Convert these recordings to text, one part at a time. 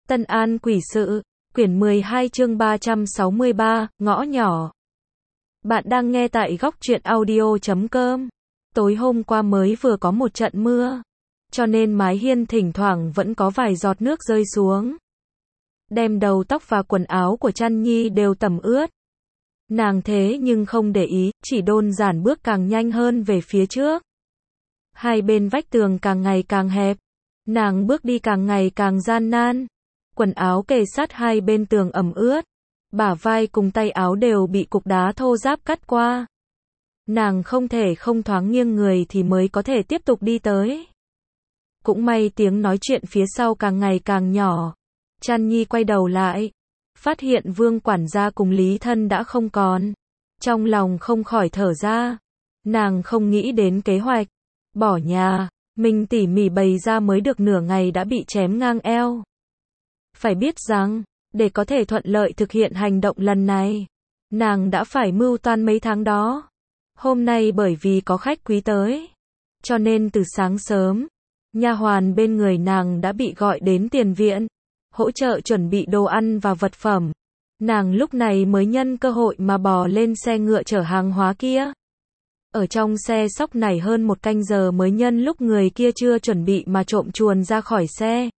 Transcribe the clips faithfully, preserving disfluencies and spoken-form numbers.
Tân An Quỷ Sự, quyển mười hai chương ba trăm sáu mươi ba, ngõ nhỏ. Bạn đang nghe tại góc truyện audio chấm com. Tối hôm qua mới vừa có một trận mưa, cho nên mái hiên thỉnh thoảng vẫn có vài giọt nước rơi xuống. Đem đầu tóc và quần áo của Trăn Nhi đều tẩm ướt. Nàng thế nhưng không để ý, chỉ đơn giản bước càng nhanh hơn về phía trước. Hai bên vách tường càng ngày càng hẹp, nàng bước đi càng ngày càng gian nan. Quần áo kề sát hai bên tường ẩm ướt, bả vai cùng tay áo đều bị cục đá thô ráp cắt qua. Nàng không thể không thoáng nghiêng người thì mới có thể tiếp tục đi tới. Cũng may tiếng nói chuyện phía sau càng ngày càng nhỏ. Trăn Nhi quay đầu lại, phát hiện Vương quản gia cùng Lý Thân đã không còn. Trong lòng không khỏi thở ra. Nàng không nghĩ đến kế hoạch bỏ nhà, mình tỉ mỉ bày ra mới được nửa ngày đã bị chém ngang eo. Phải biết rằng, để có thể thuận lợi thực hiện hành động lần này, nàng đã phải mưu toan mấy tháng đó. Hôm nay bởi vì có khách quý tới, cho nên từ sáng sớm, nha hoàn bên người nàng đã bị gọi đến tiền viện, hỗ trợ chuẩn bị đồ ăn và vật phẩm. Nàng lúc này mới nhân cơ hội mà bò lên xe ngựa chở hàng hóa kia. Ở trong xe sóc nảy hơn một canh giờ mới nhân lúc người kia chưa chuẩn bị mà trộm chuồn ra khỏi xe.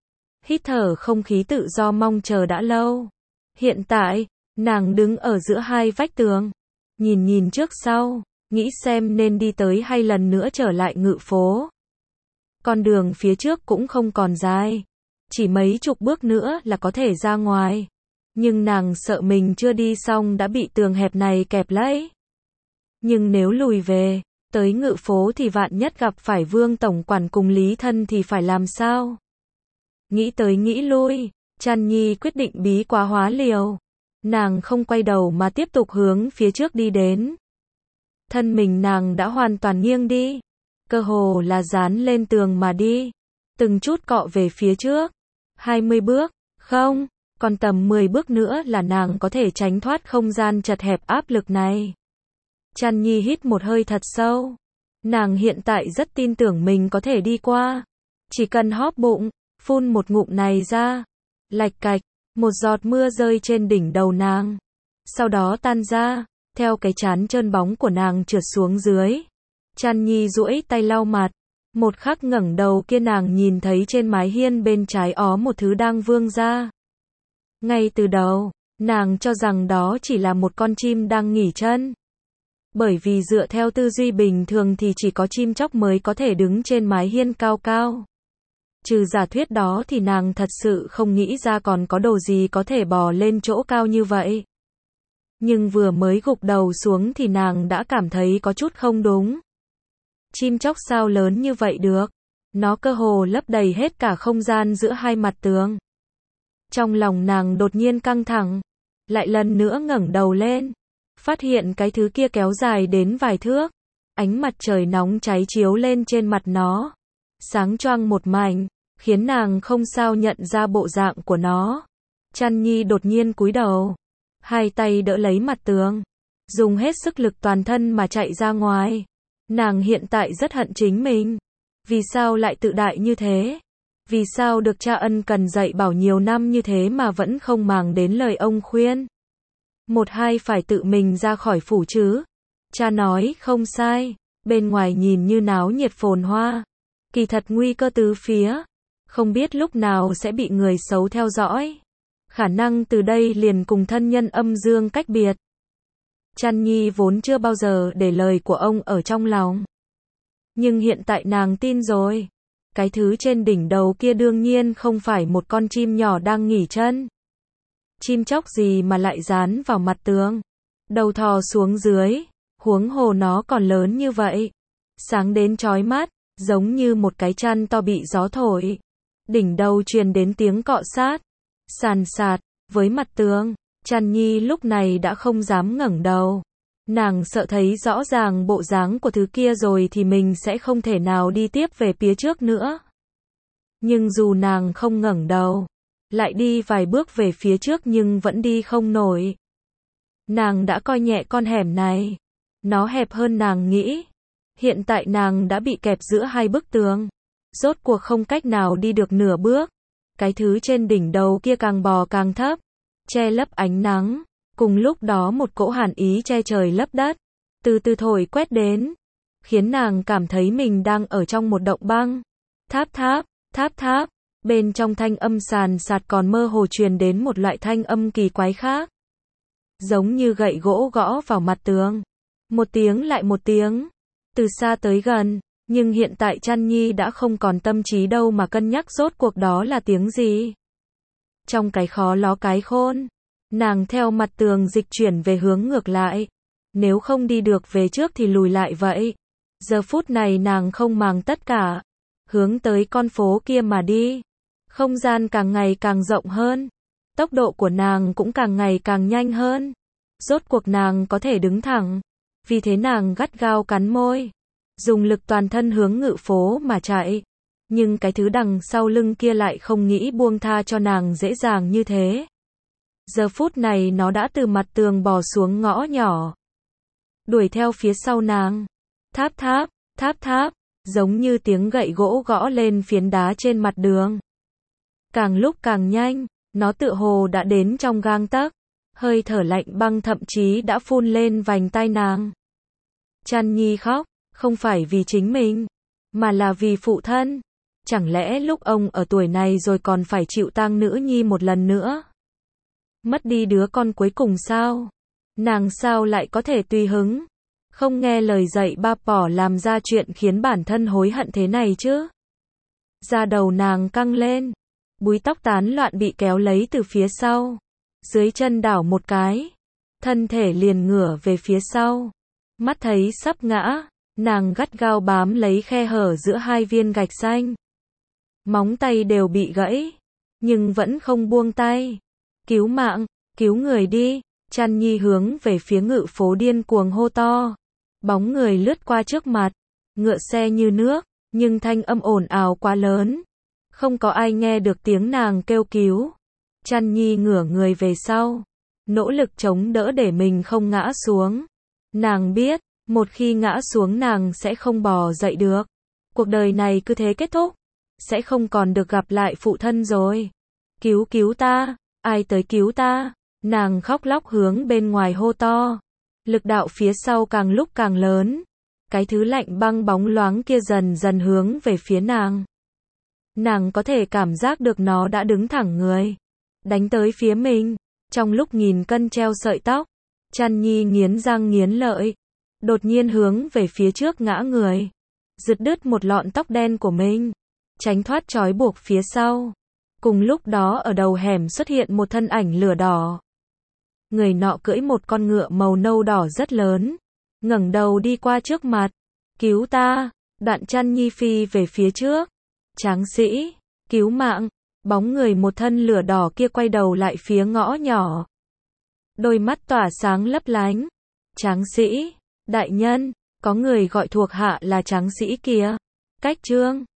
Hít thở không khí tự do mong chờ đã lâu. Hiện tại, nàng đứng ở giữa hai vách tường, nhìn nhìn trước sau, nghĩ xem nên đi tới hay lần nữa trở lại ngự phố. Con đường phía trước cũng không còn dài, chỉ mấy chục bước nữa là có thể ra ngoài. Nhưng nàng sợ mình chưa đi xong đã bị tường hẹp này kẹp lấy. Nhưng nếu lùi về, tới ngự phố thì vạn nhất gặp phải Vương tổng quản cùng Lý Thân thì phải làm sao? Nghĩ tới nghĩ lui, Trăn Nhi quyết định bí quá hóa liều. Nàng không quay đầu mà tiếp tục hướng phía trước đi đến. Thân mình nàng đã hoàn toàn nghiêng đi, cơ hồ là dán lên tường mà đi. Từng chút cọ về phía trước. hai mươi bước, không, còn tầm mười bước nữa là nàng có thể tránh thoát không gian chật hẹp áp lực này. Trăn Nhi hít một hơi thật sâu. Nàng hiện tại rất tin tưởng mình có thể đi qua. Chỉ cần hóp bụng, phun một ngụm này ra. Lạch cạch, một giọt mưa rơi trên đỉnh đầu nàng. Sau đó tan ra, theo cái trán trơn bóng của nàng trượt xuống dưới. Trăn Nhi duỗi tay lau mặt. Một khắc ngẩng đầu kia nàng nhìn thấy trên mái hiên bên trái ó một thứ đang vươn ra. Ngay từ đầu, nàng cho rằng đó chỉ là một con chim đang nghỉ chân. Bởi vì dựa theo tư duy bình thường thì chỉ có chim chóc mới có thể đứng trên mái hiên cao cao. Trừ giả thuyết đó thì nàng thật sự không nghĩ ra còn có đồ gì có thể bò lên chỗ cao như vậy. Nhưng vừa mới gục đầu xuống thì nàng đã cảm thấy có chút không đúng. Chim chóc sao lớn như vậy được? Nó cơ hồ lấp đầy hết cả không gian giữa hai mặt tường. Trong lòng nàng đột nhiên căng thẳng, lại lần nữa ngẩng đầu lên, phát hiện cái thứ kia kéo dài đến vài thước. Ánh mặt trời nóng cháy chiếu lên trên mặt nó, sáng choang một mảnh, khiến nàng không sao nhận ra bộ dạng của nó. Trăn Nhi đột nhiên cúi đầu, hai tay đỡ lấy mặt tường, dùng hết sức lực toàn thân mà chạy ra ngoài. Nàng hiện tại rất hận chính mình. Vì sao lại tự đại như thế? Vì sao được cha ân cần dạy bảo nhiều năm như thế mà vẫn không màng đến lời ông khuyên? Một hai phải tự mình ra khỏi phủ chứ. Cha nói không sai, bên ngoài nhìn như náo nhiệt phồn hoa, kỳ thật nguy cơ tứ phía, không biết lúc nào sẽ bị người xấu theo dõi. Khả năng từ đây liền cùng thân nhân âm dương cách biệt. Trăn Nhi vốn chưa bao giờ để lời của ông ở trong lòng. Nhưng hiện tại nàng tin rồi. Cái thứ trên đỉnh đầu kia đương nhiên không phải một con chim nhỏ đang nghỉ chân. Chim chóc gì mà lại dán vào mặt tường, đầu thò xuống dưới, huống hồ nó còn lớn như vậy, sáng đến chói mắt, giống như một cái chăn to bị gió thổi. Đỉnh đầu truyền đến tiếng cọ sát, sàn sạt, với mặt tường. Trăn Nhi lúc này đã không dám ngẩng đầu. Nàng sợ thấy rõ ràng bộ dáng của thứ kia rồi thì mình sẽ không thể nào đi tiếp về phía trước nữa. Nhưng dù nàng không ngẩng đầu, lại đi vài bước về phía trước nhưng vẫn đi không nổi. Nàng đã coi nhẹ con hẻm này. Nó hẹp hơn nàng nghĩ. Hiện tại nàng đã bị kẹp giữa hai bức tường. Rốt cuộc không cách nào đi được nửa bước. Cái thứ trên đỉnh đầu kia càng bò càng thấp, che lấp ánh nắng. Cùng lúc đó một cỗ hàn ý che trời lấp đất, từ từ thổi quét đến, khiến nàng cảm thấy mình đang ở trong một động băng. Tháp tháp, tháp tháp, bên trong thanh âm sàn sạt còn mơ hồ truyền đến một loại thanh âm kỳ quái khác. Giống như gậy gỗ gõ vào mặt tường. Một tiếng lại một tiếng, từ xa tới gần, nhưng hiện tại Trăn Nhi đã không còn tâm trí đâu mà cân nhắc rốt cuộc đó là tiếng gì. Trong cái khó ló cái khôn, nàng theo mặt tường dịch chuyển về hướng ngược lại. Nếu không đi được về trước thì lùi lại vậy. Giờ phút này nàng không màng tất cả, hướng tới con phố kia mà đi. Không gian càng ngày càng rộng hơn, tốc độ của nàng cũng càng ngày càng nhanh hơn. Rốt cuộc nàng có thể đứng thẳng, vì thế nàng gắt gao cắn môi, dùng lực toàn thân hướng ngự phố mà chạy. Nhưng cái thứ đằng sau lưng kia lại không nghĩ buông tha cho nàng dễ dàng như thế. Giờ phút này nó đã từ mặt tường bò xuống ngõ nhỏ, đuổi theo phía sau nàng. Tháp tháp, tháp tháp, giống như tiếng gậy gỗ gõ lên phiến đá trên mặt đường. Càng lúc càng nhanh, nó tựa hồ đã đến trong gang tấc, hơi thở lạnh băng thậm chí đã phun lên vành tai nàng. Trăn Nhi khóc, không phải vì chính mình, mà là vì phụ thân. Chẳng lẽ lúc ông ở tuổi này rồi còn phải chịu tang nữ nhi một lần nữa? Mất đi đứa con cuối cùng sao? Nàng sao lại có thể tùy hứng, không nghe lời dạy ba bỏ làm ra chuyện khiến bản thân hối hận thế này chứ? Da đầu nàng căng lên, búi tóc tán loạn bị kéo lấy từ phía sau, dưới chân đảo một cái, thân thể liền ngửa về phía sau. Mắt thấy sắp ngã, nàng gắt gao bám lấy khe hở giữa hai viên gạch xanh. Móng tay đều bị gãy, nhưng vẫn không buông tay. Cứu mạng, cứu người đi. Trăn Nhi hướng về phía ngự phố điên cuồng hô to. Bóng người lướt qua trước mặt, ngựa xe như nước, nhưng thanh âm ồn ào quá lớn, không có ai nghe được tiếng nàng kêu cứu. Trăn Nhi ngửa người về sau, nỗ lực chống đỡ để mình không ngã xuống. Nàng biết, một khi ngã xuống nàng sẽ không bò dậy được. Cuộc đời này cứ thế kết thúc, sẽ không còn được gặp lại phụ thân rồi. Cứu cứu ta, ai tới cứu ta? Nàng khóc lóc hướng bên ngoài hô to. Lực đạo phía sau càng lúc càng lớn. Cái thứ lạnh băng bóng loáng kia dần dần hướng về phía nàng. Nàng có thể cảm giác được nó đã đứng thẳng người, đánh tới phía mình. Trong lúc nghìn cân treo sợi tóc, Trăn Nhi nghiến răng nghiến lợi, đột nhiên hướng về phía trước ngã người, giật đứt một lọn tóc đen của mình, tránh thoát trói buộc phía sau. Cùng lúc đó ở đầu hẻm xuất hiện một thân ảnh lửa đỏ. Người nọ cưỡi một con ngựa màu nâu đỏ rất lớn, ngẩng đầu đi qua trước mặt. Cứu ta! Đoạn Trăn Nhi phi về phía trước. Tráng sĩ! Cứu mạng! Bóng người một thân lửa đỏ kia quay đầu lại phía ngõ nhỏ. Đôi mắt tỏa sáng lấp lánh. Tráng sĩ! Đại nhân! Có người gọi thuộc hạ là tráng sĩ kìa. Cách trương!